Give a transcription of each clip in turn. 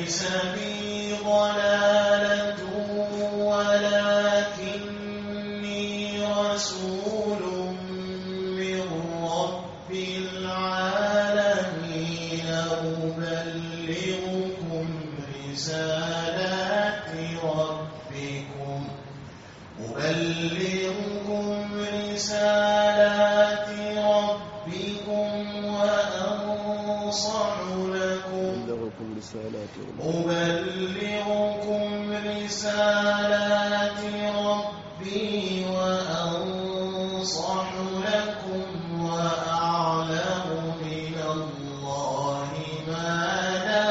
ليس بي ضلالة ولكني رسول من رب العالمين أبلغكم رسالات ربكم وأنصح لكم أبلغكم رسالات ربي وأنصح لكم وأعلم من الله ما لا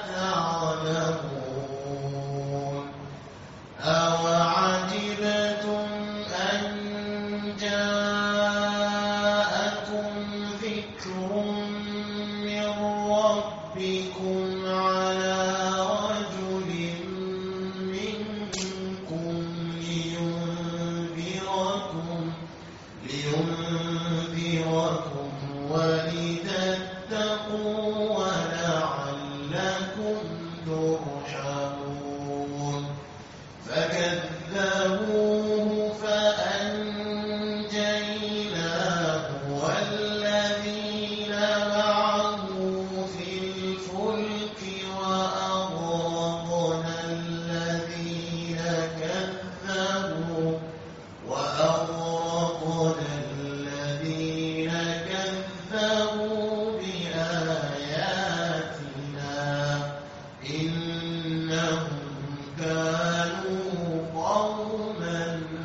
تعلمون أوعجبتم أن جاءكم ذكر من ربكم على رجل منكم لينذركم ولتتقوا ولعلكم ترحمون فكذبوه فأنجيناه والذين معه في الفلك وأغرقنا الذين كذبوا بآياتنا إنهم كانوا قوما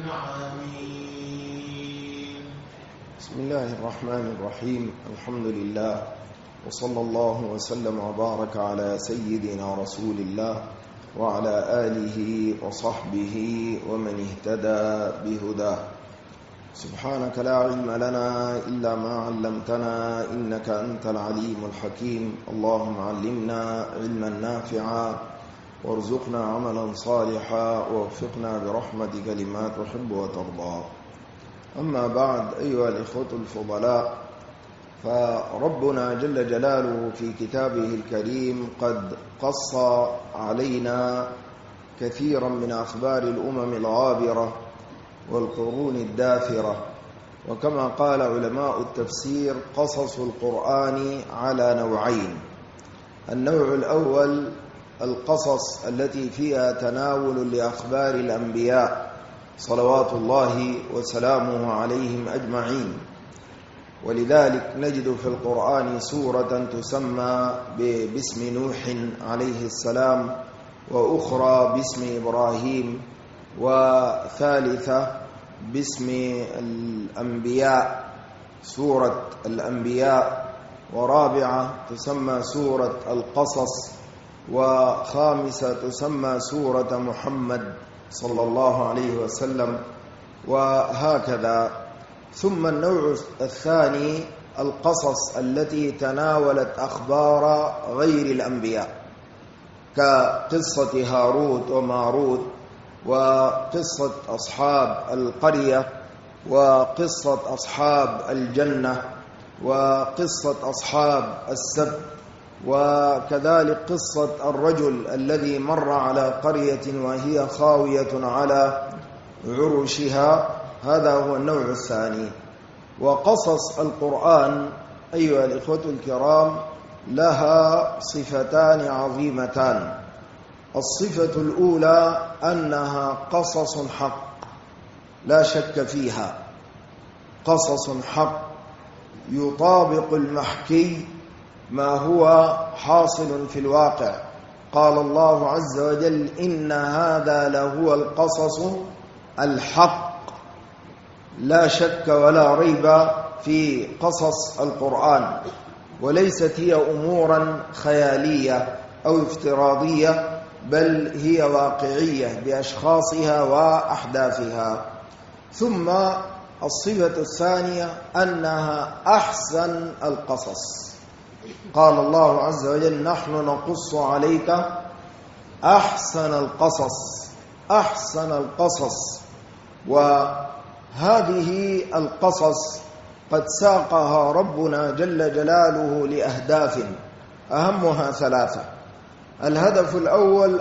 عمين. بسم الله الرحمن الرحيم. الحمد لله وصلى الله وسلم وبارك على سيدنا رسول الله وعلى آله وصحبه ومن اهتدى بهداه. سبحانك لا علم لنا إلا ما علمتنا إنك أنت العليم الحكيم. اللهم علمنا علما نافعا وارزقنا عملا صالحا ووفقنا برحمتك لما تحب وترضى. أما بعد، أيها الإخوة الفضلاء، فربنا جل جلاله في كتابه الكريم قد قص علينا كثيرا من أخبار الأمم الغابرة والقرون الداثرة، وكما قال علماء التفسير قصص القرآن على نوعين. النوع الأول القصص التي فيها تناول لأخبار الأنبياء صلوات الله وسلامه عليهم أجمعين، ولذلك نجد في القرآن سورة تسمى باسم نوح عليه السلام، وأخرى باسم إبراهيم، وثالثة باسم الأنبياء سورة الأنبياء، ورابعة تسمى سورة القصص، وخامسة تسمى سورة محمد صلى الله عليه وسلم، وهكذا. ثم النوع الثاني القصص التي تناولت أخبار غير الأنبياء كقصة هاروت وماروت، وقصة أصحاب القرية، وقصة أصحاب الجنة، وقصة أصحاب السبت، وكذلك قصة الرجل الذي مر على قرية وهي خاوية على عروشها. هذا هو النوع الثاني. وقصص القرآن أيها الإخوة الكرام لها صفتان عظيمتان. الصفة الأولى أنها قصص حق لا شك فيها، قصص حق يطابق المحكي ما هو حاصل في الواقع. قال الله عز وجل: إن هذا لهو القصص الحق. لا شك ولا ريب في قصص القرآن، وليست هي أمورا خيالية أو افتراضية، بل هي واقعية بأشخاصها وأحداثها. ثم الصفة الثانية أنها أحسن القصص. قال الله عز وجل: نحن نقص عليك أحسن القصص. أحسن القصص. وهذه القصص قد ساقها ربنا جل جلاله لأهداف، أهمها ثلاثة. الهدف الأول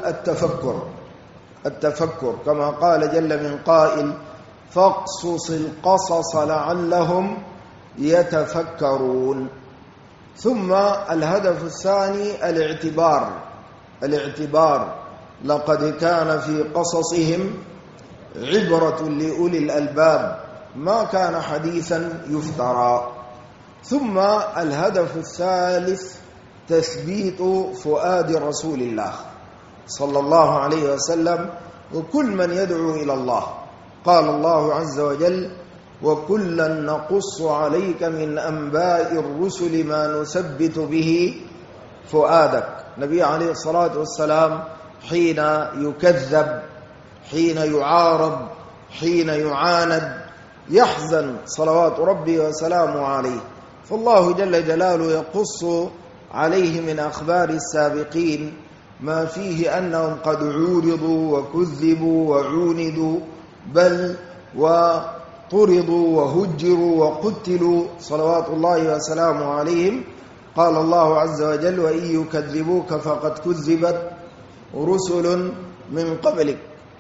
التفكر كما قال جل من قائل فاقصص القصص لعلهم يتفكرون. ثم الهدف الثاني الاعتبار لقد كان في قصصهم عبرة لأولي الألباب ما كان حديثا يفترى. ثم الهدف الثالث تثبيت فؤاد رسول الله صلى الله عليه وسلم وكل من يدعو إلى الله. قال الله عز وجل وكلا نقص عليك من أنباء الرسل ما نثبت به فؤادك. النبي عليه الصلاة والسلام حين يكذب، حين يعارض، حين يعاند، يحزن صلوات ربي وسلامه عليه، فالله جل جلاله يقص عليه من أخبار السابقين ما فيه أنهم قد عورضوا وكذبوا وعوندوا بل وطردوا وهجروا وقتلوا صلوات الله وسلامه عليهم. قال الله عز وجل وإن يكذبوك فقد كذبت رسل من قبلك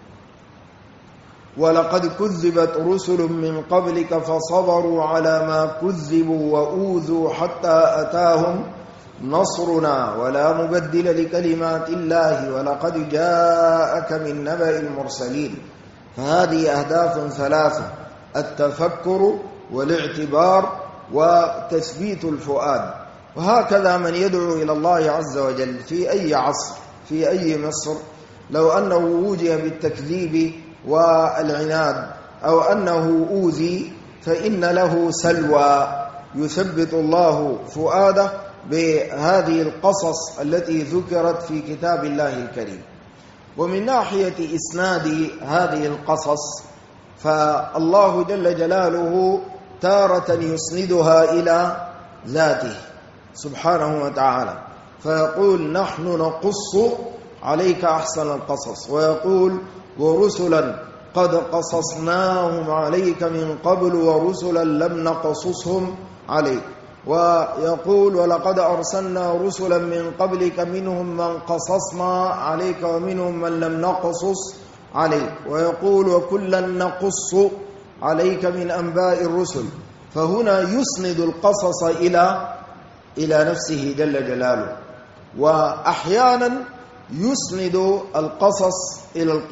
ولقد كذبت رسل من قبلك فصبروا على ما كذبوا وأوذوا حتى أتاهم نصرنا ولا مبدل لكلمات الله ولقد جاءك من نبأ المرسلين. فهذه أهداف ثلاثة: التفكر والاعتبار وتثبيت الفؤاد. وهكذا من يدعو إلى الله عز وجل في أي عصر في أي مصر، لو أنه وجه بالتكذيب والعناد أو أنه أوذي فإن له سلوى يثبت الله فؤاده بهذه القصص التي ذكرت في كتاب الله الكريم. ومن ناحية إسناد هذه القصص فالله جل جلاله تارة يسندها إلى ذاته سبحانه وتعالى، فيقول نحن نقص عليك أحسن القصص، ويقول ورسلا قد قصصناهم عليك من قبل ورسلا لم نقصصهم عليك، ويقول ولقد أرسلنا رسلا من قبلك منهم من قصصنا عليك ومنهم من لم نقصص عليك، ويقول وكلا نقص عليك من أنباء الرسل. فهنا يسند القصص إلى نفسه جل جلاله، وأحيانا يسند القصص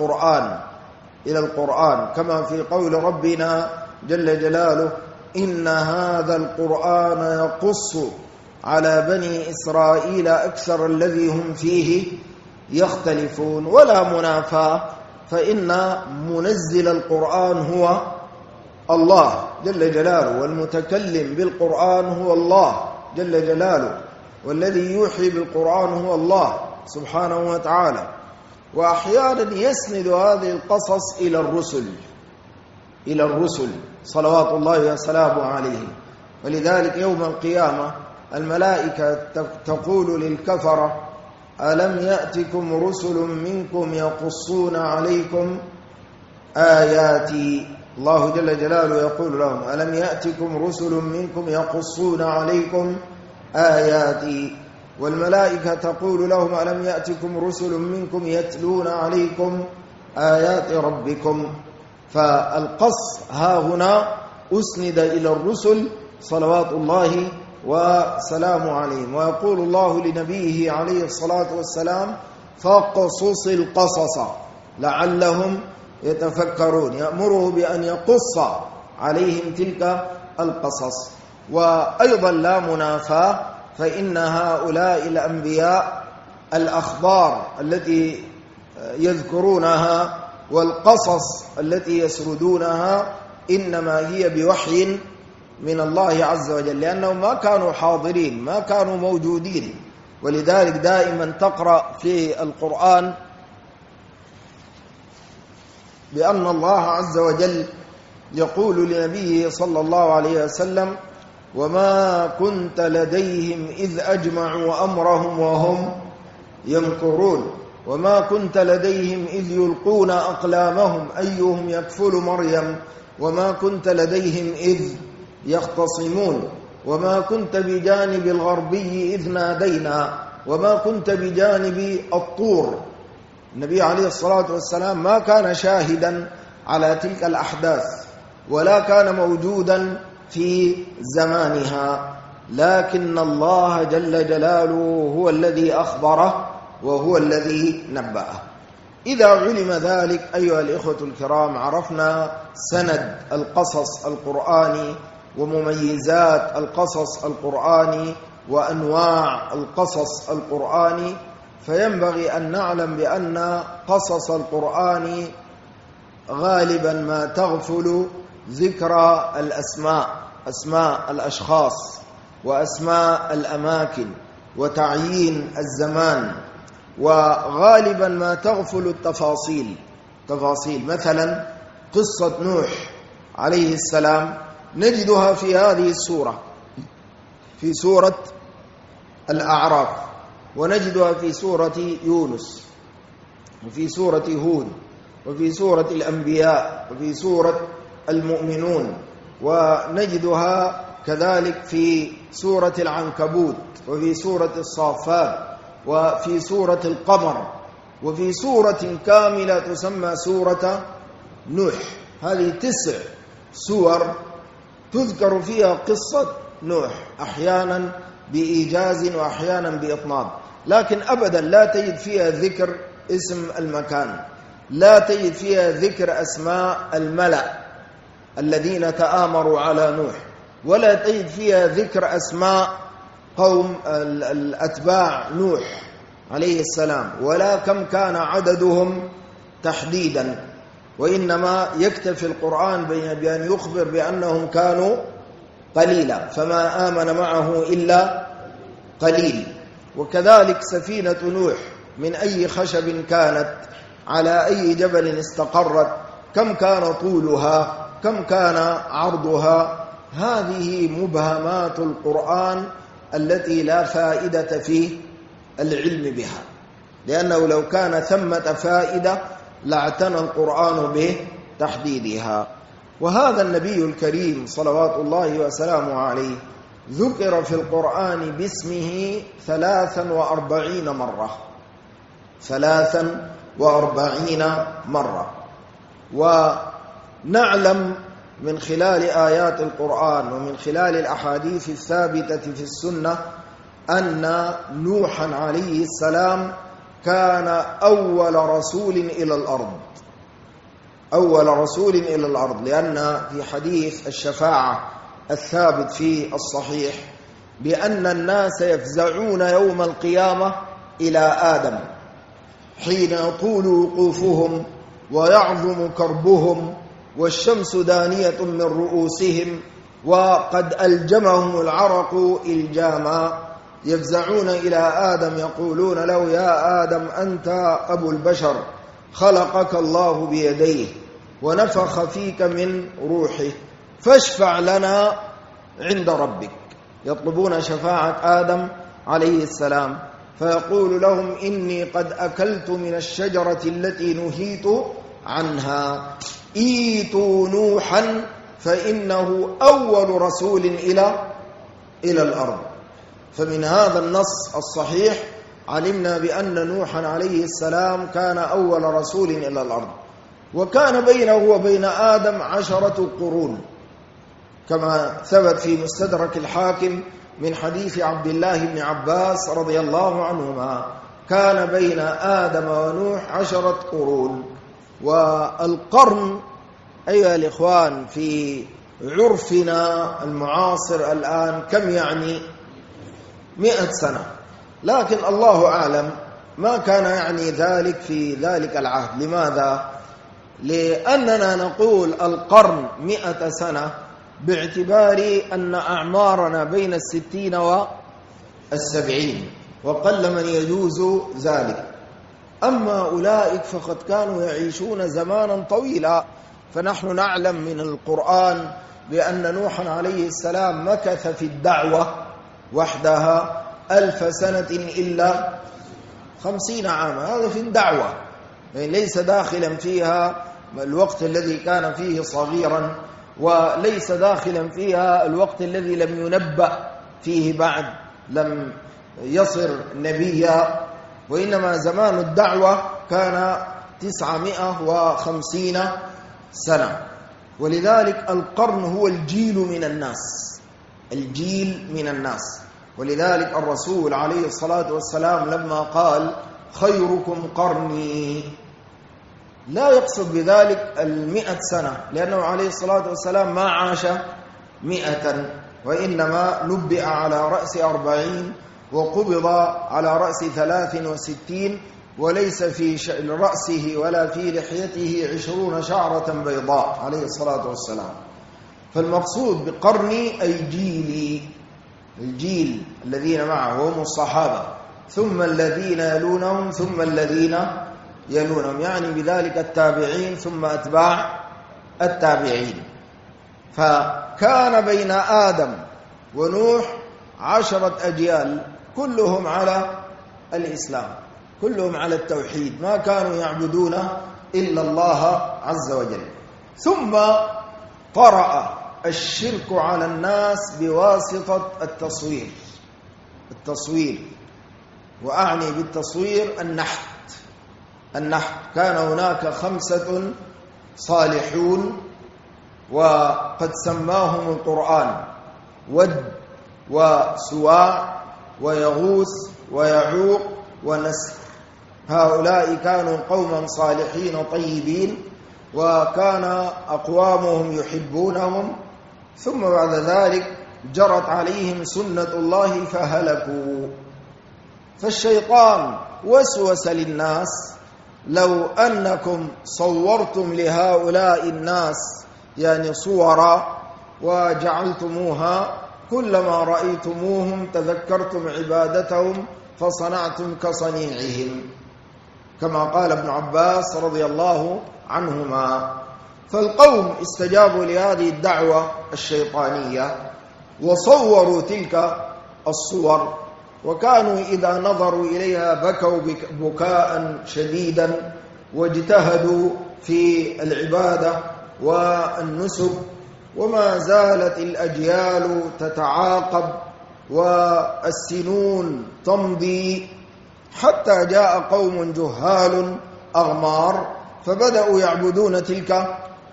إلى القرآن كما في قول ربنا جل جلاله إن هذا القرآن يقص على بني إسرائيل أكثر الذي هم فيه يختلفون. ولا منافاة، فإن منزل القرآن هو الله جل جلاله، والمتكلم بالقرآن هو الله جل جلاله، والذي يوحي بالقرآن هو الله سبحانه وتعالى. وأحيانا يسند هذه القصص إلى الرسل صلوات الله وسلامه عليهم. ولذلك يوم القيامة الملائكة تقول للكفرة ألم يأتكم رسل منكم يقصون عليكم آياتي. الله جل جلاله يقول لهم ألم يأتكم رسل منكم يقصون عليكم آياتي، والملائكة تقول لهم ألم يأتكم رسل منكم يتلون عليكم آيات ربكم. فالقص ها هنا أسند إلى الرسل صلوات الله وسلامه عليهم. ويقول الله لنبيه عليه الصلاة والسلام فاقصص القصص لعلهم يتفكرون، يأمره بأن يقص عليهم تلك القصص. وأيضا لا منافاة، فإن هؤلاء الأنبياء الأخبار التي يذكرونها والقصص التي يسردونها إنما هي بوحي من الله عز وجل، لأنهم ما كانوا حاضرين، ما كانوا موجودين. ولذلك دائما تقرأ في القرآن بأن الله عز وجل يقول لنبيه صلى الله عليه وسلم وما كنت لديهم إذ أجمعوا أمرهم وهم يمكرون، وما كنت لديهم إذ يلقون أقلامهم أيهم يكفل مريم، وما كنت لديهم إذ يختصمون، وما كنت بجانب الغربي إذ نادينا وما كنت بجانب الطور. النبي عليه الصلاة والسلام ما كان شاهدا على تلك الأحداث ولا كان موجودا في زمانها، لكن الله جل جلاله هو الذي أخبره وهو الذي نبأه. إذا علم ذلك أيها الإخوة الكرام عرفنا سند القصص القرآني ومميزات القصص القرآني وأنواع القصص القرآني، فينبغي أن نعلم بأن قصص القرآن غالبا ما تغفل ذكر الأسماء، أسماء الأشخاص وأسماء الأماكن وتعيين الزمان، وغالبا ما تغفل التفاصيل. مثلا قصة نوح عليه السلام نجدها في هذه السورة، في سورة الأعراف، ونجدها في سورة يونس، وفي سورة هود، وفي سورة الأنبياء، وفي سورة المؤمنون، ونجدها كذلك في سورة العنكبوت، وفي سورة الصافات، وفي سورة القمر، وفي سورة كاملة تسمى سورة نوح. هذه 9 سور تذكر فيها قصة نوح، أحيانا بإيجاز وأحيانا بإطناب، لكن أبدا لا تجد فيها ذكر اسم المكان، لا تجد فيها ذكر أسماء الملأ الذين تآمروا على نوح، ولا تجد فيها ذكر أسماء قوم الأتباع نوح عليه السلام، ولا كم كان عددهم تحديدا، وإنما يكتفي القرآن بأن يخبر بأنهم كانوا قليلا فما آمن معه إلا قليل. وكذلك سفينة نوح من أي خشب كانت، على أي جبل استقرت، كم كان طولها، كم كان عرضها. هذه مبهمات القرآن التي لا فائدة في العلم بها، لأنه لو كان ثمة فائدة لاعتنى القرآن بتحديدها. وهذا النبي الكريم صلوات الله وسلامه عليه ذكر في القرآن باسمه 43 مرة، 43 مرة. ونعلم من خلال آيات القرآن ومن خلال الأحاديث الثابتة في السنة أن نوحا عليه السلام كان أول رسول إلى الأرض، أول رسول إلى الأرض، لأن في حديث الشفاعة الثابت في الصحيح بأن الناس يفزعون يوم القيامة إلى آدم حين يطول وقوفهم ويعظم كربهم والشمس دانية من رؤوسهم وقد ألجمهم العرق إلجاما، يفزعون إلى آدم يقولون له يا آدم أنت أبو البشر، خلقك الله بيديه ونفخ فيك من روحه، فاشفع لنا عند ربك. يطلبون شفاعة آدم عليه السلام، فيقول لهم إني قد أكلت من الشجرة التي نهيت عنها، إيتوا نوحا فإنه أول رسول إلى الأرض. فمن هذا النص الصحيح علمنا بأن نوحا عليه السلام كان أول رسول إلى الأرض، وكان بينه وبين آدم 10 قرون كما ثبت في مستدرك الحاكم من حديث عبد الله بن عباس رضي الله عنهما، كان بين آدم ونوح 10 قرون. والقرن أيها الإخوان في عرفنا المعاصر الآن كم يعني؟ 100 سنة، لكن الله أعلم ما كان يعني ذلك في ذلك العهد. لماذا؟ لأننا نقول القرن 100 سنة باعتبار أن أعمارنا بين 60 و70، وقل من يجوز ذلك. أما أولئك فقد كانوا يعيشون زمانا طويلا، فنحن نعلم من القرآن بأن نوحا عليه السلام مكث في الدعوة وحدها 1000 سنة إلا 50 عاما، هذا في الدعوة، يعني ليس داخلا فيها الوقت الذي كان فيه صغيرا، وليس داخلا فيها الوقت الذي لم ينبأ فيه بعد، لم يصر نبيا، وإنما زمان الدعوة كان 950 سنة. ولذلك القرن هو الجيل من الناس، الجيل من الناس. ولذلك الرسول عليه الصلاة والسلام لما قال خيركم قرني لا يقصد بذلك 100 سنة، لأنه عليه الصلاة والسلام ما عاش 100، وإنما نبئ على رأس 40 وقبض على رأس 63، وليس في رأسه ولا في لحيته 20 شعرة بيضاء عليه الصلاة والسلام. فالمقصود بقرني أي جيلي، الجيل الذين معه هم الصحابة، ثم الذين يلونهم ثم الذين يلونهم، يعني بذلك التابعين ثم أتباع التابعين. فكان بين آدم ونوح 10 أجيال كلهم على الإسلام، كلهم على التوحيد، ما كانوا يعبدون إلا الله عز وجل. ثم طرأ الشرك على الناس بواسطة التصوير، وأعني بالتصوير النحت. كان هناك 5 صالحون وقد سماهم القرآن: ود وسواع ويغوث ويعوق ونسر. هؤلاء كانوا قوما صالحين طيبين، وكان أقوامهم يحبونهم، ثم بعد ذلك جرت عليهم سنة الله فهلكوا. فالشيطان وسوس للناس: لو أنكم صورتم لهؤلاء الناس يعني صورا وجعلتموها، كلما رأيتموهم تذكرتم عبادتهم فصنعتم كصنيعهم، كما قال ابن عباس رضي الله عنهما. فالقوم استجابوا لهذه الدعوة الشيطانية وصوروا تلك الصور، وكانوا إذا نظروا إليها بكوا بكاء شديدا، واجتهدوا في العبادة والنسك. وما زالت الأجيال تتعاقب والسنون تمضي، حتى جاء قوم جهال أغمار فبدأوا يعبدون تلك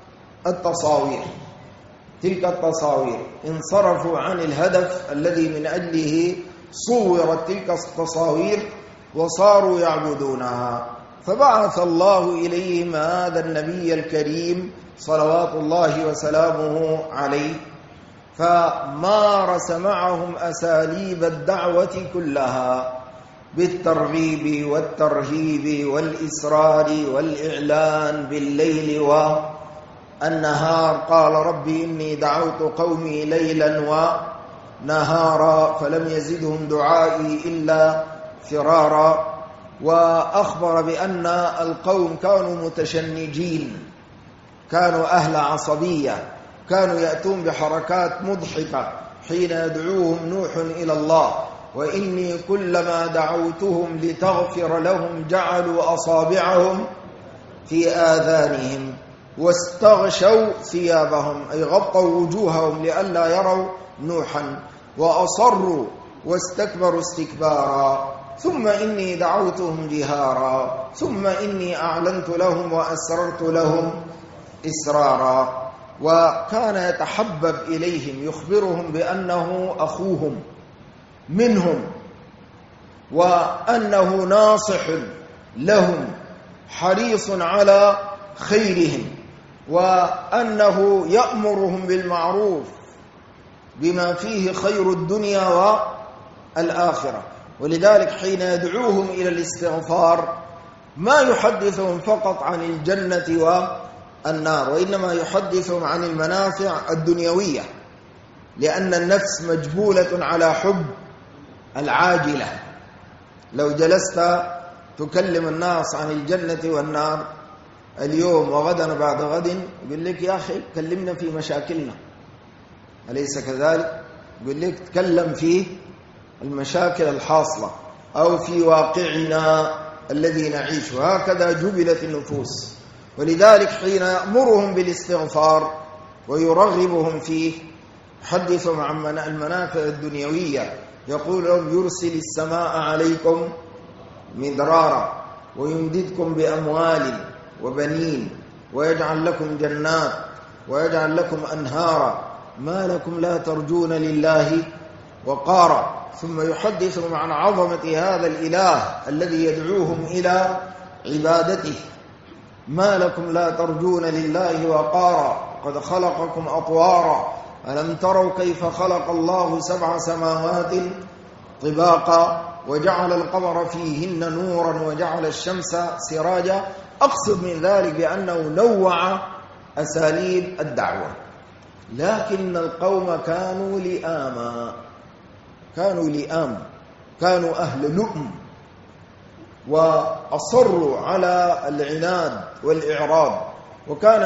التصاوير، انصرفوا عن الهدف الذي من أجله صورت تلك التصاوير وصاروا يعبدونها. فبعث الله إليهم هذا النبي الكريم صلوات الله وسلامه عليه، فمارس معهم أساليب الدعوة كلها بالترغيب والترهيب والإسرار والإعلان بالليل والنهار. قال ربي إني دعوت قومي ليلا ونهارا فلم يزدهم دعائي إلا فرارا. وأخبر بأن القوم كانوا متشنجين، كانوا أهل عصبية، كانوا يأتون بحركات مضحكة حين يدعوهم نوح إلى الله: وإني كلما دعوتهم لتغفر لهم جعلوا أصابعهم في آذانهم واستغشوا ثيابهم، أي غطوا وجوههم لئلا يروا نوحا، وأصروا واستكبروا استكبارا. ثم إني دعوتهم جهارا ثم إني أعلنت لهم وأسررت لهم إسرارا. وكان يتحبب إليهم، يخبرهم بأنه أخوهم منهم، وأنه ناصح لهم حريص على خيرهم، وأنه يأمرهم بالمعروف بما فيه خير الدنيا والآخرة. ولذلك حين يدعوهم إلى الاستغفار ما يحدثهم فقط عن الجنة والنار، وإنما يحدثهم عن المنافع الدنيوية، لأن النفس مجبولة على حب العاجلة. لو جلست تكلم الناس عن الجنة والنار اليوم وغدا بعد غد، يقول لك يا أخي كلمنا في مشاكلنا، أليس كذلك؟ يقول لك تكلم في المشاكل الحاصلة أو في واقعنا الذي نعيشه. هكذا جبلت النفوس. ولذلك حين يأمرهم بالاستغفار ويرغبهم فيه، يحدثهم عن المنافع الدنيوية يقول لهم يرسل السماء عليكم مدرارا ويمددكم بأموال وبنين ويجعل لكم جنات ويجعل لكم أنهارا ما لكم لا ترجون لله وقارا. ثم يحدثهم عن عظمة هذا الإله الذي يدعوهم إلى عبادته. ما لكم لا ترجون لله وقارا قد خلقكم أطوارا ألم تروا كيف خلق الله 7 سماوات طباقا وجعل القمر فيهن نورا وجعل الشمس سراجا. أقصد من ذلك بأنه نوع أساليب الدعوة. لكن القوم كانوا لئام، كانوا أهل لؤم، وأصروا على العناد والإعراض، وكان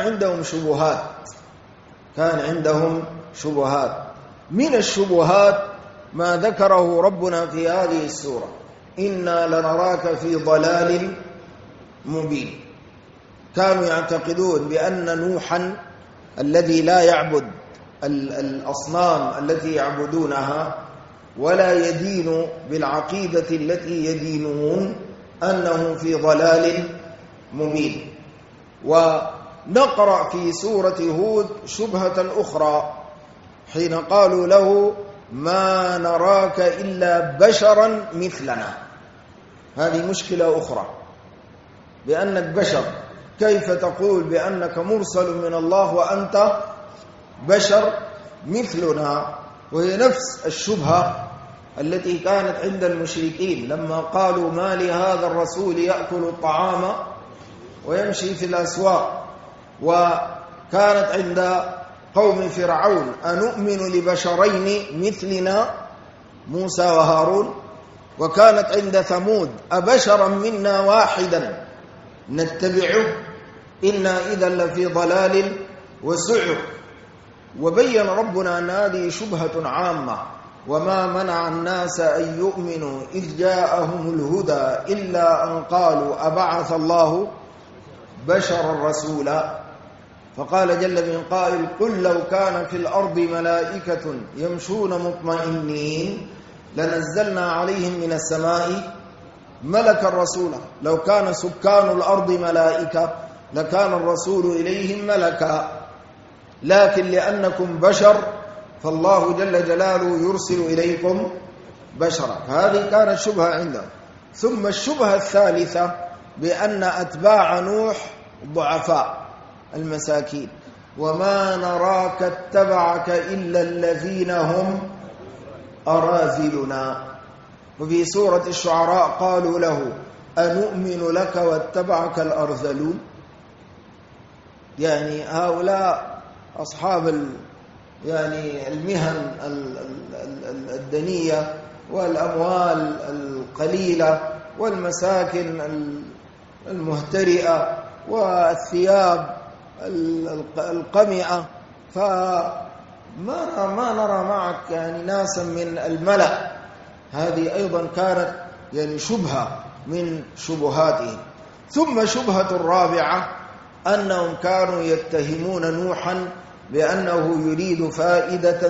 عندهم شبهات. من الشبهات ما ذكره ربنا في هذه السورة: إنا لنراك في ضلال مبين. كانوا يعتقدون بأن نوحا الذي لا يعبد الأصنام التي يعبدونها ولا يدين بالعقيدة التي يدينون أنه في ضلال مبين. ونقرأ في سورة هود شبهة أخرى حين قالوا له ما نراك إلا بشرا مثلنا. هذه مشكلة أخرى، بأنك بشر، كيف تقول بأنك مرسل من الله وأنت بشر مثلنا؟ وهي نفس الشبهة التي كانت عند المشركين لما قالوا ما لهذا الرسول يأكل الطعام ويمشي في الأسواق. وكانت عند قوم فرعون أنؤمن لبشرين مثلنا موسى وهارون. وكانت عند ثمود أبشرا منا واحدا نتبعه إنا إذا لفي ضلال وسعر. وبين ربنا أن هذه شبهة عامة: وما منع الناس أن يؤمنوا إذ جاءهم الهدى إلا أن قالوا أبعث الله بشرا رسولا. فقال جل من قائل: قل لو كان في الأرض ملائكة يمشون مطمئنين لنزلنا عليهم من السماء ملكا رسولا. لو كان سكان الأرض ملائكة لكان الرسول إليهم ملكا، لكن لأنكم بشر فالله جل جلاله يرسل إليكم بشرا. هذه كانت شبهة عندهم. ثم الشبهة الثالثة بأن أتباع نوح ضعفاء المساكين: وما نراك اتبعك إلا الذين هم أراذلنا. وفي سورة الشعراء قالوا له أنؤمن لك واتبعك الأرذلون. يعني هؤلاء أصحاب المهن الدنية والأموال القليلة والمساكن المهترئة والثياب القمئة، فما نرى معك ناسا من الملأ. هذه أيضا كانت شبهة من شبهاتهم. ثم شبهة الرابعة أنهم كانوا يتهمون نوحا بأنه يريد فائدة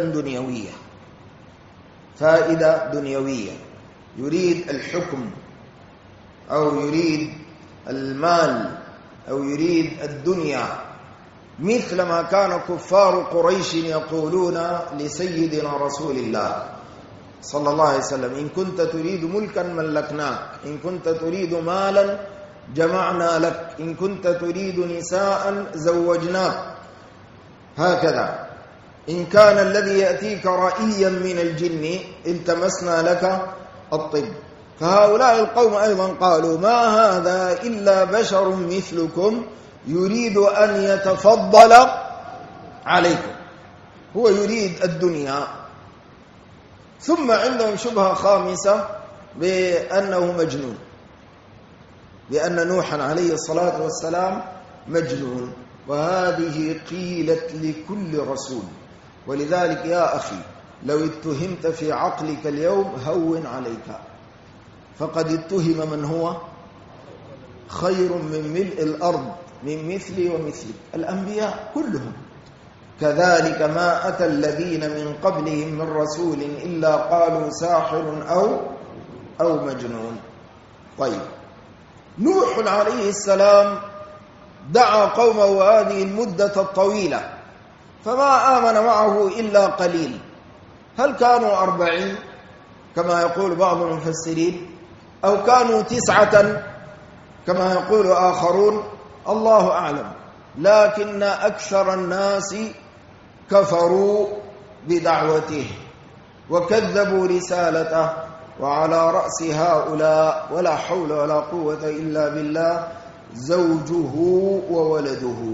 دنيوية، يريد الحكم أو يريد المال أو يريد الدنيا، مثل ما كان كفار قريش يقولون لسيدنا رسول الله صلى الله عليه وسلم: إن كنت تريد ملكا ملكناك، إن كنت تريد مالا جمعنا لك، إن كنت تريد نساء زوجناك. هكذا إن كان الذي يأتيك رأيا من الجن التمسنا لك الطب. فهؤلاء القوم أيضا قالوا ما هذا إلا بشر مثلكم يريد أن يتفضل عليكم، هو يريد الدنيا. ثم عندهم شبهة خامسة بأنه مجنون، بأن نوحا عليه الصلاة والسلام مجنون، وهذه قيلت لكل رسول. ولذلك يا أخي لو اتهمت في عقلك اليوم هون عليك، فقد اتهم من هو خير من ملء الأرض من مثلي ومثلك. الأنبياء كذلك ما أتى الذين من قبلهم من رسول إلا قالوا ساحر أو مجنون. طيب، نوح عليه السلام دعا قومه هذه المدة الطويلة فما آمن معه إلا قليل. هل كانوا 40 كما يقول بعض المفسرين، أو كانوا 9 كما يقول آخرون؟ الله أعلم. لكن أكثر الناس كفروا بدعوته وكذبوا رسالته، وعلى رأس هؤلاء ولا حول ولا قوة إلا بالله زوجه وولده.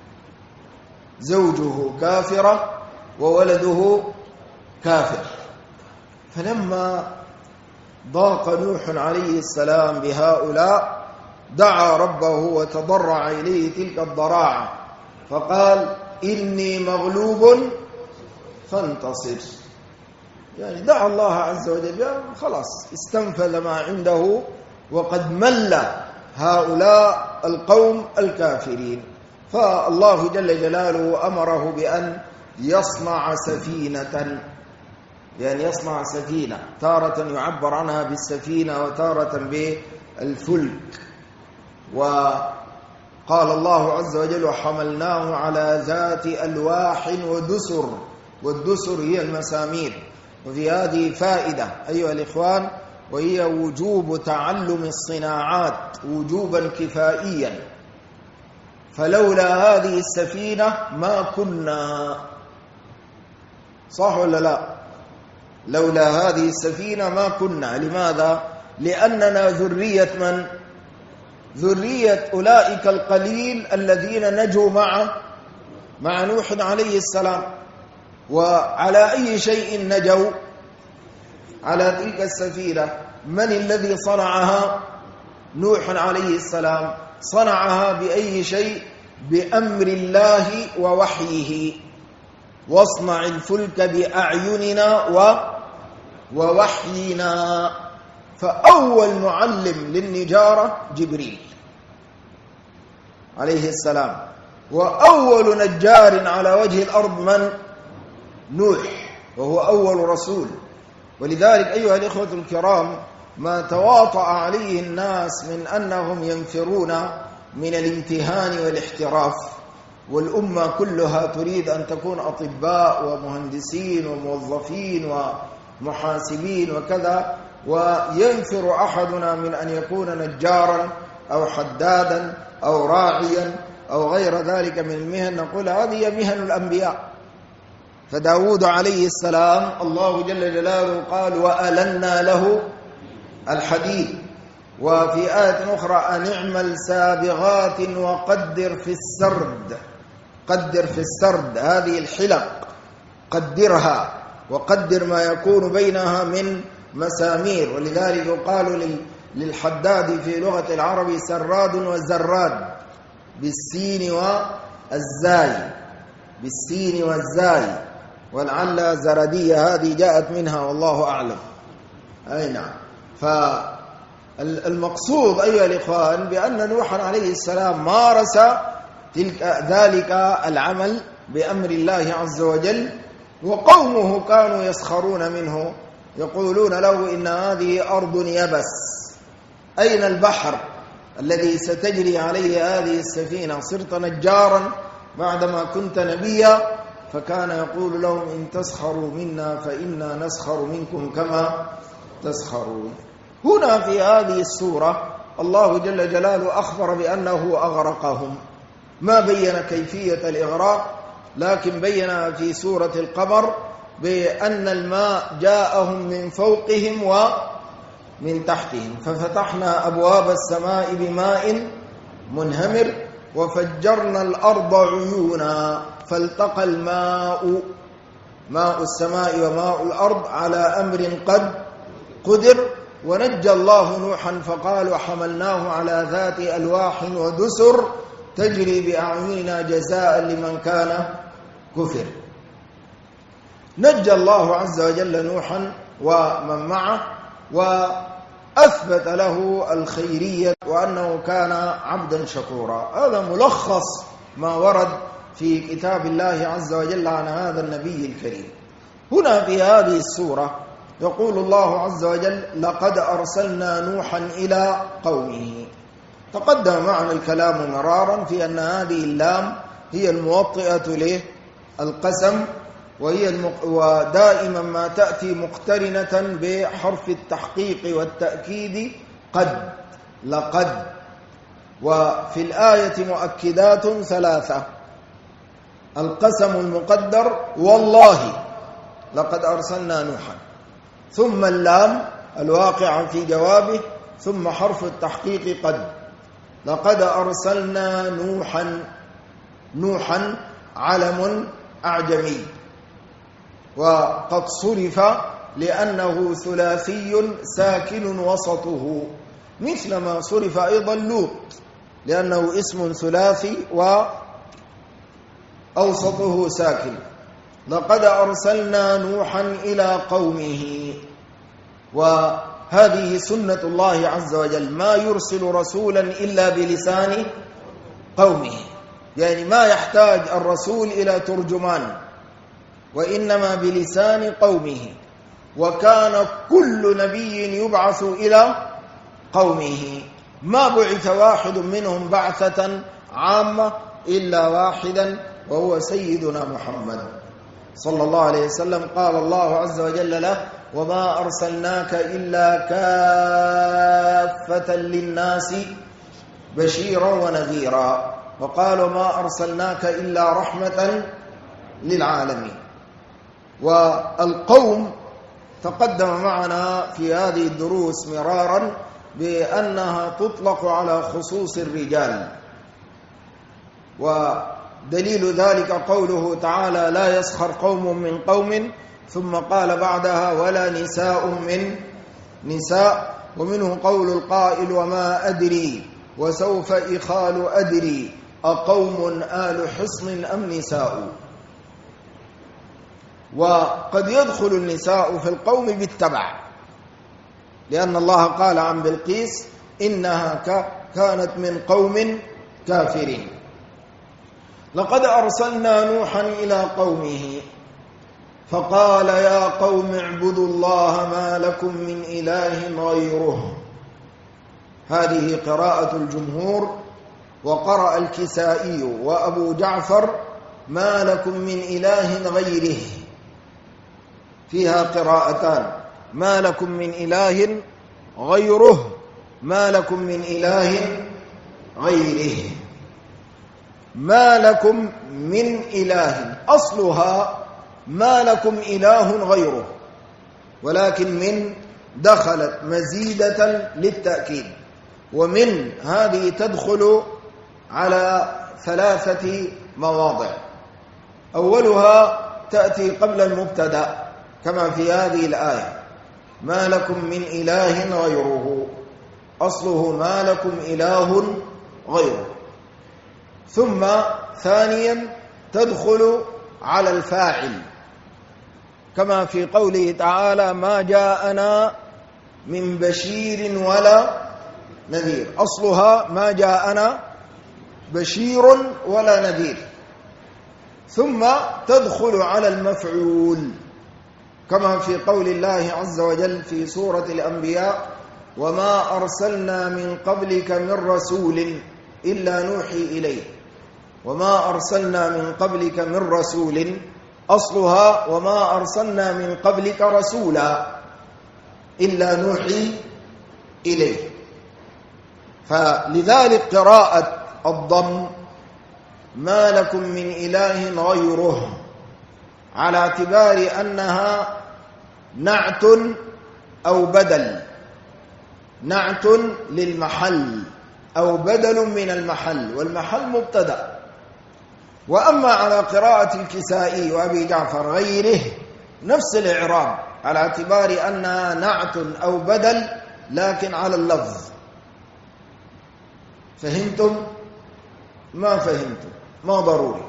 زوجه كافرة وولده كافر. فلما ضاق نوح عليه السلام بهؤلاء دعا ربه وتضرع إليه تلك الضراعة فقال إني مغلوب فانتصر. يعني دعا الله عز وجل، خلاص استنفذ ما عنده وقد مل هؤلاء القوم الكافرين. فالله جل جلاله أمره بأن يصنع سفينة، يعني يصنع سفينة، تارة يعبر عنها بالسفينة وتارة بالفلك. وقال الله عز وجل وحملناه على ذات ألواح ودسر، والدسر هي المسامير. وفي هذه فائدة أيها الإخوان، وهي وجوب تعلم الصناعات وجوبا كفائيا. فلولا هذه السفينة ما كنا، صح ولا لا؟ لولا هذه السفينة ما كنا. لماذا؟ لأننا ذرية من؟ ذرية أولئك القليل الذين نجوا مع نوح عليه السلام. وعلى أي شيء نجوا؟ على تلك السفينة. من الذي صنعها؟ نوح عليه السلام. صنعها بأي شيء؟ بأمر الله ووحيه. واصنع الفلك بأعيننا ووحينا. فأول معلم للنجارة جبريل عليه السلام، وأول نجار على وجه الأرض من؟ نوح، وهو أول رسول. ولذلك أيها الإخوة الكرام، ما تواطأ عليه الناس من أنهم ينفرون من الامتهان والاحتراف، والأمة كلها تريد أن تكون أطباء ومهندسين وموظفين ومحاسبين وكذا، وينفر أحدنا من أن يكون نجارا أو حدادا أو راعيا أو غير ذلك من المهن، نقول هذه مهن الأنبياء. فداود عليه السلام الله جل جلاله قال وألنا له الحديد. وفي آية أخرى أن اعمل سابغات وقدر في السرد. قدر في السرد، هذه الحلق قدرها، وقدر ما يكون بينها من مسامير. ولذلك يقال للحداد في لغة العرب سراد وزراد بالسين والزاي، بالسين والزاي، ولعل زردية هذه جاءت منها والله أعلم. أي نعم. فالمقصود أيها الإخوان بأن نوحا عليه السلام مارس ذلك العمل بأمر الله عز وجل، وقومه كانوا يسخرون منه، يقولون له إن هذه أرض يبس، أين البحر الذي ستجري عليه هذه السفينة؟ صرت نجارا بعدما كنت نبيا. فكان يقول لهم إن تسخروا منا فإنا نسخر منكم كما تسخرون. هنا في هذه السورة الله جل جلاله أخبر بأنه أغرقهم، ما بين كيفية الإغراق، لكن بين في سورة القمر بأن الماء جاءهم من فوقهم ومن تحتهم. ففتحنا أبواب السماء بماء منهمر وفجرنا الأرض عيونا فالتقى الماء، ماء السماء وماء الأرض، على أمر قد قدر. ونجى الله نوحا فقال وحملناه على ذات ألواح ودسر تجري بأعيننا جزاء لمن كان كفر. نجى الله عز وجل نوحا ومن معه، وأثبت له الخيرية وأنه كان عبدا شكورا. هذا ملخص ما ورد في كتاب الله عز وجل عن هذا النبي الكريم. هنا في هذه السورة يقول الله عز وجل: لقد أرسلنا نوحا إلى قومه. تقدم معنا الكلام مرارا في أن هذه اللام هي الموطئة للقسم، ودائما ما تأتي مقترنة بحرف التحقيق والتأكيد قد، لقد. وفي الآية مؤكدات ثلاثة: القسم المقدر والله لقد أرسلنا نوحا، ثم اللام الواقعة في جوابه، ثم حرف التحقيق قد. لقد أرسلنا نوحا علم أعجمي، وقد صرف لأنه ثلاثي ساكن وسطه، مثل ما صرف أيضا لوط لأنه اسم ثلاثي وأوسطه ساكن. لقد أرسلنا نوحا إلى قومه. وهذه سنة الله عز وجل، ما يرسل رسولا إلا بلسان قومه، يعني ما يحتاج الرسول إلى ترجمان، وإنما بلسان قومه. وكان كل نبي يبعث إلى قومه، ما بعث واحد منهم بعثة عامة إلا واحدا، وهو سيدنا محمد صلى الله عليه وسلم. قال الله عز وجل له: وما أرسلناك إلا كافة للناس بشيرا ونذيرا. وقال: ما أرسلناك إلا رحمة للعالمين. والقوم تقدم معنا في هذه الدروس مرارا بأنها تطلق على خصوص الرجال، ودليل ذلك قوله تعالى: لا يسخر قوم من قوم، ثم قال بعدها: ولا نساء من نساء. ومنه قول القائل: وما أدري وسوف إخال أدري أقوم آل حصن أم نساء. وقد يدخل النساء في القوم بالتبع، لأن الله قال عن بلقيس: إنها كانت من قوم كافرين. لقد أرسلنا نوحا إلى قومه فقال: يا قوم اعبدوا الله ما لكم من إله غيره. هذه قراءة الجمهور، وقرأ الكسائي وأبو جعفر: ما لكم من إله غيره. فيها قراءتان: ما لكم من إله غيره، ما لكم من إله غيره. ما لكم من إله، أصلها ما لكم إله غيره، ولكن من دخلت مزيدة للتأكيد. ومن هذه تدخل على ثلاثة مواضع: أولها تأتي قبل المبتدأ كما في هذه الآية: ما لكم من إله غيره، أصله ما لكم إله غيره. ثم ثانيا تدخل على الفاعل كما في قوله تعالى: ما جاءنا من بشير ولا نذير، أصلها ما جاءنا بشير ولا نذير. ثم تدخل على المفعول كما في قول الله عز وجل في سورة الأنبياء: وما أرسلنا من قبلك من رسول إلا نوحي إليه. وما أرسلنا من قبلك من رسول، أصلها وما أرسلنا من قبلك رسولا إلا نوحي إليه. فلذلك قراءة الضم: ما لكم من إله غيره، على اعتبار أنها نعت أو بدل، نعت للمحل أو بدل من المحل، والمحل مبتدأ. وأما على قراءة الكسائي وأبي جعفر غيره نفس الإعراب، على اعتبار أنها نعت أو بدل لكن على اللفظ. فهمتم؟ ما فهمتم؟ ما ضروري.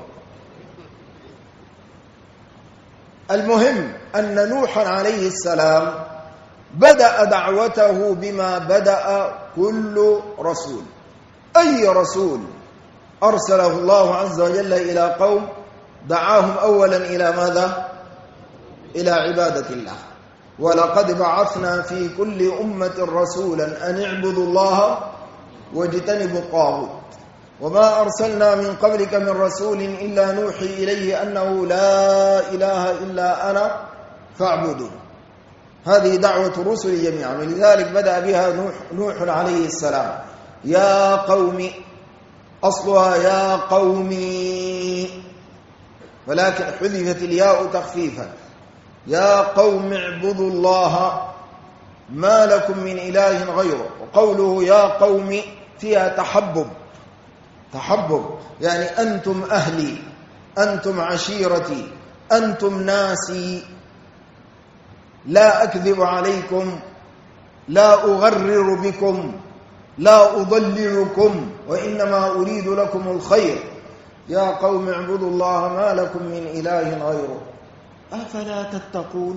المهم أن نوحا عليه السلام بدأ دعوته بما بدأ كل رسول. أي رسول أرسله الله عز وجل إلى قوم دعاهم أولا إلى ماذا؟ إلى عبادة الله. ولقد بعثنا في كل أمة رسولا أن اعبدوا الله واجتنبوا الطاغوت وما أرسلنا من قبلك من رسول إلا نوحي إليه أنه لا إله إلا أنا فاعبدون. هذه دعوة الرسل جميعا، ولذلك بدأ بها نوح عليه السلام. يا قوم، أصلها يا قومي، ولكن حذفت الياء تخفيفا. يا قوم اعبدوا الله ما لكم من إله غيره. وقوله يا قوم فيها تحبب، يعني أنتم أهلي، أنتم عشيرتي، أنتم ناسي، لا أكذب عليكم، لا أغرر بكم، لا أضللكم، وإنما أريد لكم الخير. يا قوم اعبدوا الله ما لكم من إله غيره أفلا تتقون.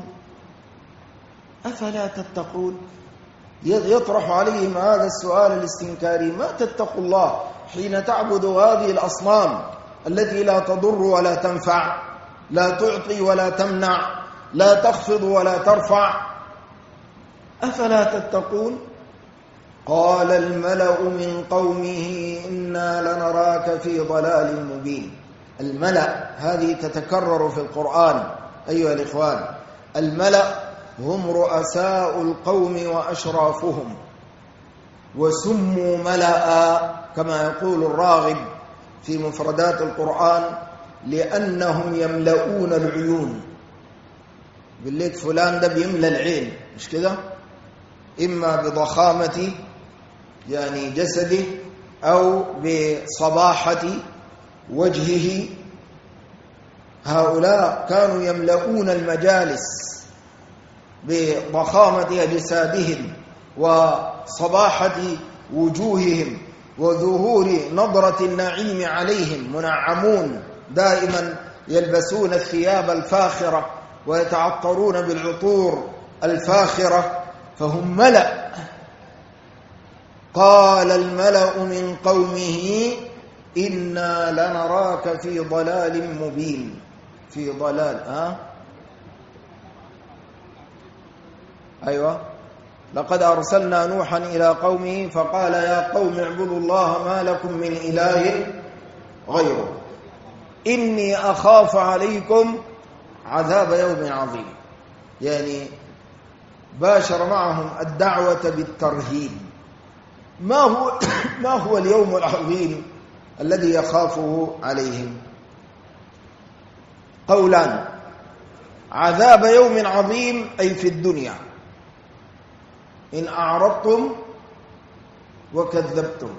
أفلا تتقون، يطرح عليهم هذا السؤال الاستنكاري: ما تتقوا الله حين تعبدوا هذه الأصنام التي لا تضر ولا تنفع، لا تعطي ولا تمنع، لا تخفض ولا ترفع؟ أفلا تتقون؟ قال الملأ من قومه إنا لنراك في ضلال مبين. الملأ هذه تتكرر في القرآن أيها الإخوان. الملأ هم رؤساء القوم وأشرافهم، وسموا ملأ كما يقول الراغب في مفردات القرآن لأنهم يملؤون العيون. بالليك فلان ده بيملأ العين، مش كده؟ إما بضخامة يعني جسده أو بصباحة وجهه. هؤلاء كانوا يملؤون المجالس بضخامة أجسادهم وصباحة وجوههم وظهور نظرة النعيم عليهم، منعمون دائما يلبسون الثياب الفاخرة ويتعطرون بالعطور الفاخرة، فهم ملأ. قال الملأ من قومه إنا لنراك في ضلال مبين. في ضلال، أيوة. لقد أرسلنا نوحا إلى قومه فقال يا قوم اعبدوا الله ما لكم من إله غيره إني أخاف عليكم عذاب يوم عظيم. يعني باشر معهم الدعوة بالترهيب. ما هو اليوم العظيم الذي يخافه عليهم؟ قولان: عذاب يوم عظيم أي في الدنيا إن أعرضتم وكذبتم،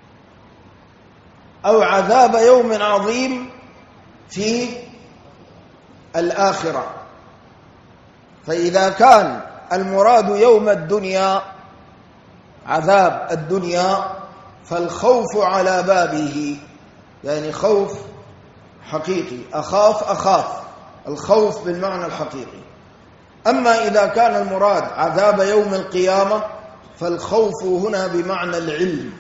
أو عذاب يوم عظيم في الآخرة. فإذا كان المراد يوم الدنيا عذاب الدنيا فالخوف على بابه، يعني خوف حقيقي، أخاف الخوف بالمعنى الحقيقي. أما إذا كان المراد عذاب يوم القيامة فالخوف هنا بمعنى العلم.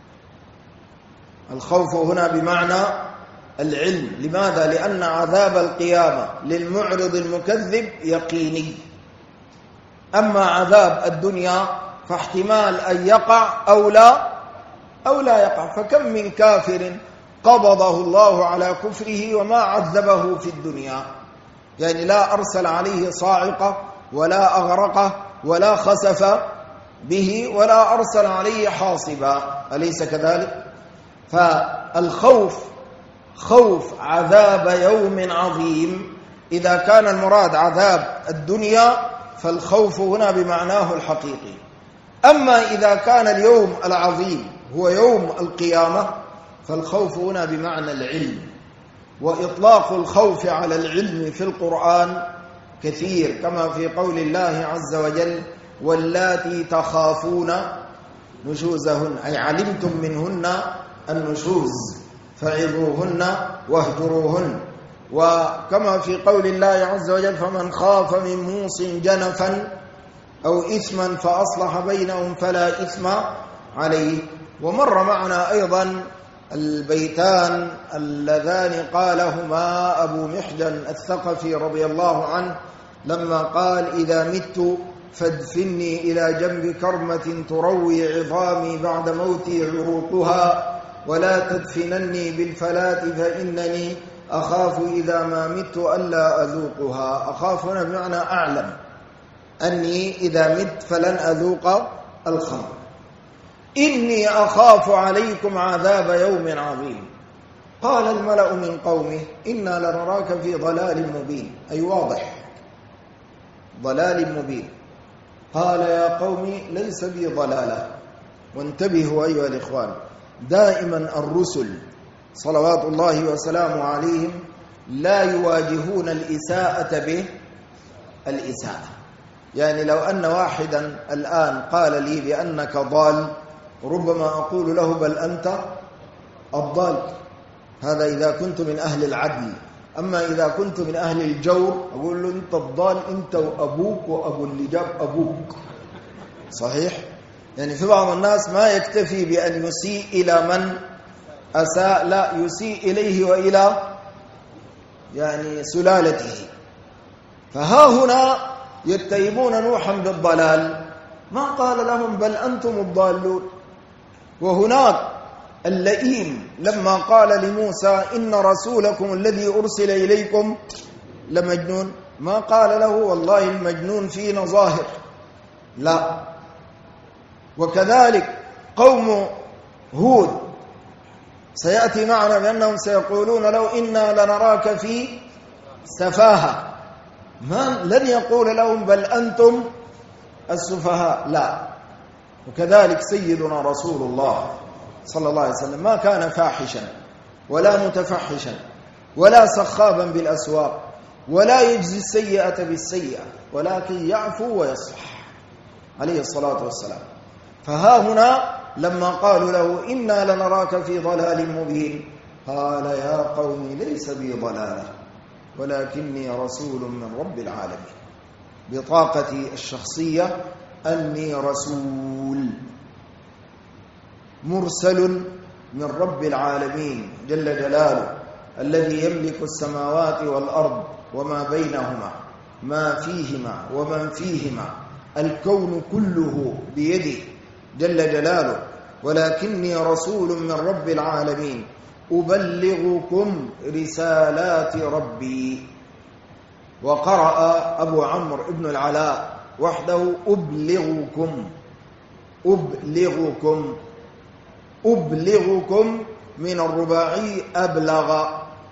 الخوف هنا بمعنى العلم. لماذا؟ لأن عذاب القيامة للمعرض المكذب يقيني، أما عذاب الدنيا فاحتمال أن يقع أو لا يقع. فكم من كافر قبضه الله على كفره وما عذبه في الدنيا، يعني لا أرسل عليه صاعقة ولا أغرقه ولا خسف به ولا أرسل عليه حاصبا، أليس كذلك؟ فالخوف خوف عذاب يوم عظيم. إذا كان المراد عذاب الدنيا فالخوف هنا بمعناه الحقيقي. أما إذا كان اليوم العظيم هو يوم القيامة فالخوف هنا بمعنى العلم. وإطلاق الخوف على العلم في القرآن كثير، كما في قول الله عز وجل واللاتي تخافون نشوزهن، أي علمتم منهن النشوز فعظوهن واهجروهن. وكما في قول الله عز وجل فمن خاف من موص جنفا أو إثما فأصلح بينهم فلا إثم عليه. ومر معنا أيضا البيتان اللذان قالهما أبو محجن الثقفي رضي الله عنه لما قال: إذا مت فادفني إلى جنب كرمة تروي عظامي بعد موتي عروقها، ولا تدفنني بالفلاة فإنني أخاف إذا ما مت ألا أذوقها. أخاف هنا بمعنى أعلم أني إذا مت فلن أذوق الخمر. إني أخاف عليكم عذاب يوم عظيم. قال الملأ من قومه: إنا لنراك في ضلال مبين، أي واضح، ضلال مبين. قال: يا قوم ليس بي ضلالة. وانتبهوا أيها الإخوان، دائما الرسل صلوات الله وسلامه عليهم لا يواجهون الإساءة بالإساءة. يعني لو أن واحدا الآن قال لي بأنك ضال، ربما أقول له: بل أنت الضال. هذا إذا كنت من أهل العدل. أما إذا كنت من أهل الجور أقول له: أنت الضال، أنت وأبوك وأبو اللي جاب أبوك. صحيح؟ يعني في بعض الناس ما يكتفي بأن يسيء إلى من أساء، لا، يسيء إليه وإلى يعني سلالته. فها هنا يتهمون نوحا بالضلال، ما قال لهم: بل أنتم الضالون. وهناك اللئيم لما قال لموسى: إن رسولكم الذي أرسل إليكم لمجنون، ما قال له: والله المجنون فينا ظاهر، لا. وكذلك قوم هود سيأتي معنا بأنهم سيقولون: لو إنا لنراك في سفاهة، لن يقول لهم: بل أنتم السفهاء، لا. وكذلك سيدنا رسول الله صلى الله عليه وسلم ما كان فاحشا ولا متفحشا ولا سخابا بالأسواق ولا يجزي السيئة بالسيئة، ولكن يعفو ويصفح عليه الصلاة والسلام. فها هنا لما قالوا له: إنا لنراك في ضلال مبين، قال: يا قوم ليس بي ضلالة ولكني رسول من رب العالمين. بطاقتي الشخصية أني رسول مرسل من رب العالمين جل جلاله، الذي يملك السماوات والأرض وما بينهما، ما فيهما ومن فيهما، الكون كله بيده جل جلاله. ولكني رسول من رب العالمين أبلغكم رسالات ربي. وقرأ أبو عمرو ابن العلاء وحده: أبلغكم. أبلغكم، أبلغكم من الرباعي أبلغ،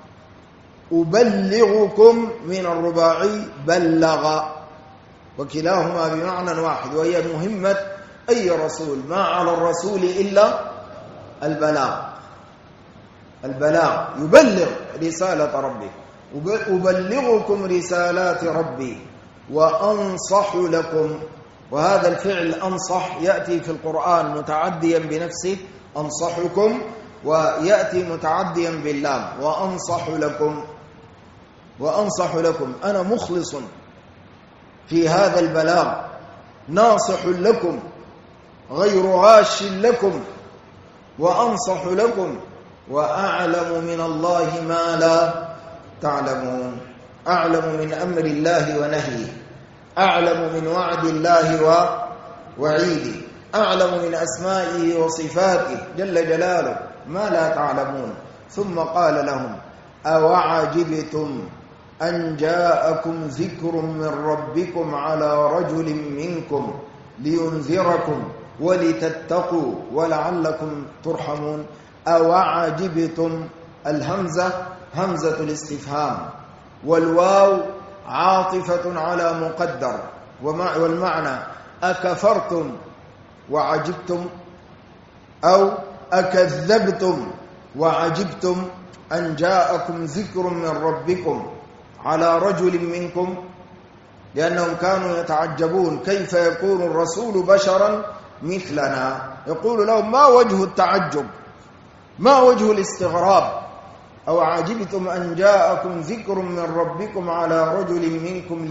أبلغكم من الرباعي بلغ، وكلاهما بمعنى واحد، وهي مهمة أي رسول. ما على الرسول إلا البلاغ، البلاغ، يبلغ رسالة ربه. أبلغكم رسالات ربي وأنصح لكم. وهذا الفعل أنصح يأتي في القرآن متعديا بنفسه، أنصحكم، ويأتي متعديا باللام، وأنصح لكم. وأنصح لكم، أنا مخلص في هذا البلاغ، ناصح لكم غير غاش لكم، وأنصح لكم، وأعلم من الله ما لا تعلمون. أعلم من أمر الله ونهيه، أعلم من وعد الله ووعيده، أعلم من أسمائه وصفاته جل جلاله ما لا تعلمون. ثم قال لهم: أوعجبتم أن جاءكم ذكر من ربكم على رجل منكم لينذركم ولتتقوا ولعلكم ترحمون. أوعجبتم، الهمزة همزة الاستفهام، والواو عاطفة على مقدر، والمعنى أكفرتم وعجبتم، أو أكذبتم وعجبتم أن جاءكم ذكر من ربكم على رجل منكم، لأنهم كانوا يتعجبون كيف يكون الرسول بشرا مثلنا. يقول لهم: ما وجه التعجب، ما وجه الاستغراب؟ أو عجبتم أن جاءكم ذكر من ربكم على رجل منكم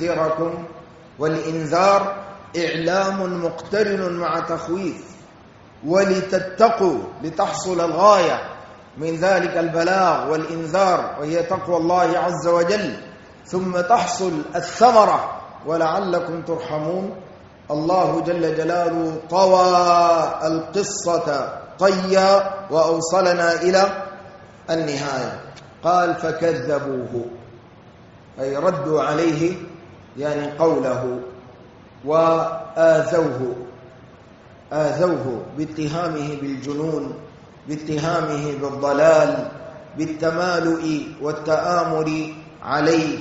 لينذركم. والإنذار إعلام مقترن مع تخويف، ولتتقوا، لتحصل الغاية من ذلك البلاغ والإنذار وهي تقوى الله عز وجل، ثم تحصل الثمرة ولعلكم ترحمون. الله جل جلاله طوى القصة طيا وأوصلنا إلى النهاية. قال فكذبوه، أي ردوا عليه يعني قوله، وآذوه، آذوه باتهامه بالجنون، باتهامه بالضلال، بالتمالؤ والتآمر عليه.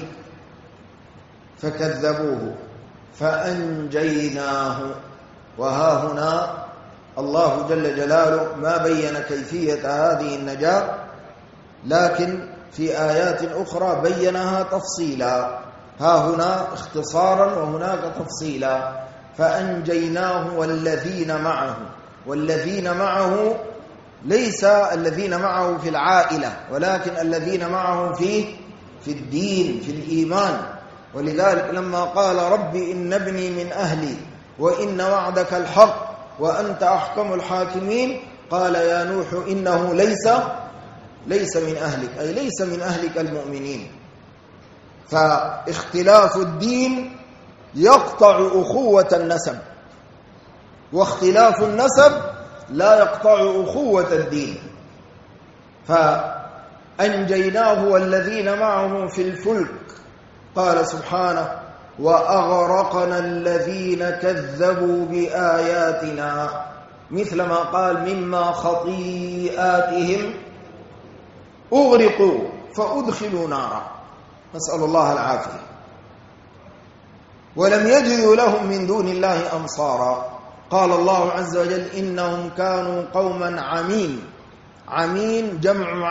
فكذبوه فأنجيناه. وها هنا الله جل جلاله ما بين كيفية هذه النجاة، لكن في آيات أخرى بينها تفصيلا. ها هنا اختصارا وهناك تفصيلا. فأنجيناه والذين معه. والذين معه ليس الذين معه في العائلة، ولكن الذين معه في الدين، في الإيمان. ولذلك لما قال رب إن ابني من أهلي وإن وعدك الحق وأنت أحكم الحاكمين، قال يا نوح إنه ليس من أهلك، أي ليس من أهلك المؤمنين. فاختلاف الدين يقطع أخوة النسب، واختلاف النسب لا يقطع أخوة الدين. فأنجيناه والذين معه في الفلك، قال سبحانه وأغرقنا الذين كذبوا بآياتنا، مثل ما قال مما خطيئاتهم أغرقوا فأدخلوا نارا، نسأل الله العافية. ولم يجدوا لهم من دون الله أنصارا. قال الله عز وجل إنهم كانوا قوما عمين. عمين جمع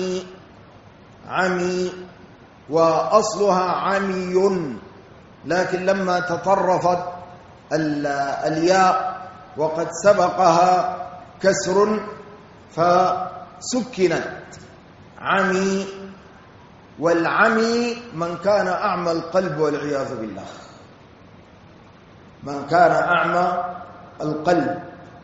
عمي وأصلها عمي، لكن لما تطرفت الياء وقد سبقها كسر فسكنت عمي. والعمي من كان أعمى القلب والعياذ بالله، من كان أعمى القلب،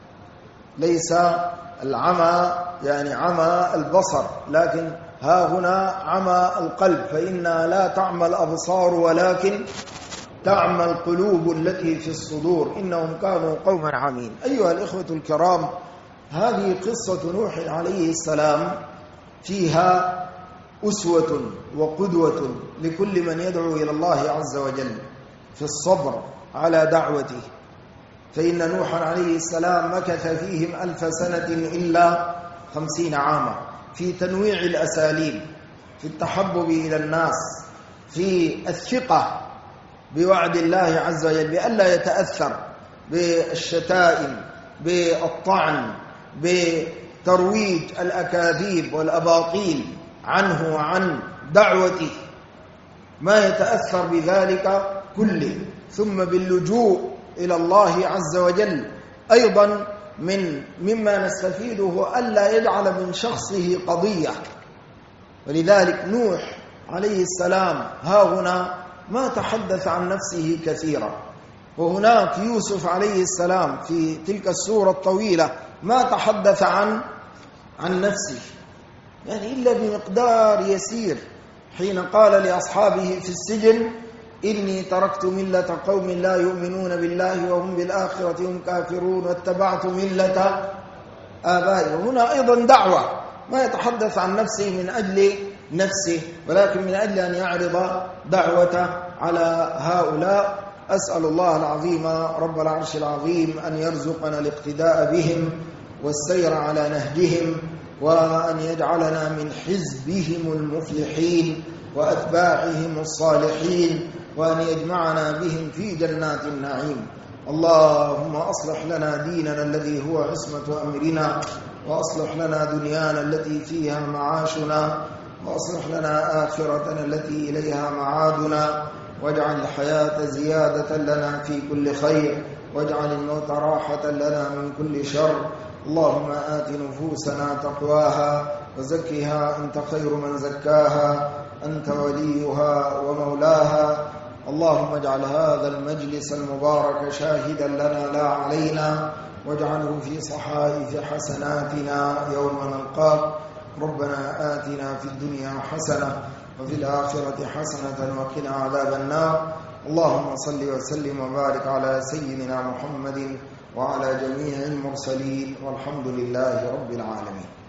ليس العمى يعني عمى البصر، لكن ها هنا عمى القلب، فإنها لا تعمى الأبصار ولكن تعمى القلوب التي في الصدور. إنهم كانوا قوما عمين. أيها الإخوة الكرام، هذه قصة نوح عليه السلام فيها أسوة وقدوة لكل من يدعو إلى الله عز وجل في الصبر على دعوته. فإن نوحا عليه السلام مكث فيهم 1000 سنة إلا 50 عاما في تنويع الأساليب، في التحبب إلى الناس، في الثقة بوعد الله عز وجل بألا يتأثر بالشتائم، بالطعن، بترويج الأكاذيب والأباطيل عنه وعن دعوته، ما يتأثر بذلك كله. ثم باللجوء إلى الله عز وجل أيضا مما نستفيده ألا يجعل من شخصه قضية. ولذلك نوح عليه السلام ها هنا ما تحدث عن نفسه كثيرا، وهناك يوسف عليه السلام في تلك السورة الطويلة ما تحدث عن نفسه يعني إلا بمقدار يسير، حين قال لأصحابه في السجن إني تركت ملة قوم لا يؤمنون بالله وهم بالآخرة هم كافرون واتبعت ملة آبائي. وهنا أيضا دعوة، ما يتحدث عن نفسه من أجل نفسه، ولكن من أجل أن يعرض دعوته على هؤلاء. أسأل الله العظيم رب العرش العظيم أن يرزقنا الاقتداء بهم والسير على نهجهم، وأن يجعلنا من حزبهم المفلحين وأتباعهم الصالحين، وأن يجمعنا بهم في جنات النعيم. اللهم أصلح لنا ديننا الذي هو عصمة أمرنا، وأصلح لنا دنيانا التي فيها معاشنا، وأصلح لنا آخرتنا التي إليها معادنا، واجعل الحياة زيادة لنا في كل خير، واجعل الموت راحة لنا من كل شر. اللهم آت نفوسنا تقواها وزكها أنت خير من زكاها، أنت وليها ومولاها. اللهم اجعل هذا المجلس المبارك شاهدا لنا لا علينا، واجعله في صحائف حسناتنا يوم نلقاك. ربنا آتنا في الدنيا حسنة وفي الآخرة حسنة وقنا عذاب النار. اللهم صل وسلم وبارك على سيدنا محمد وعلى جميع المرسلين، والحمد لله رب العالمين.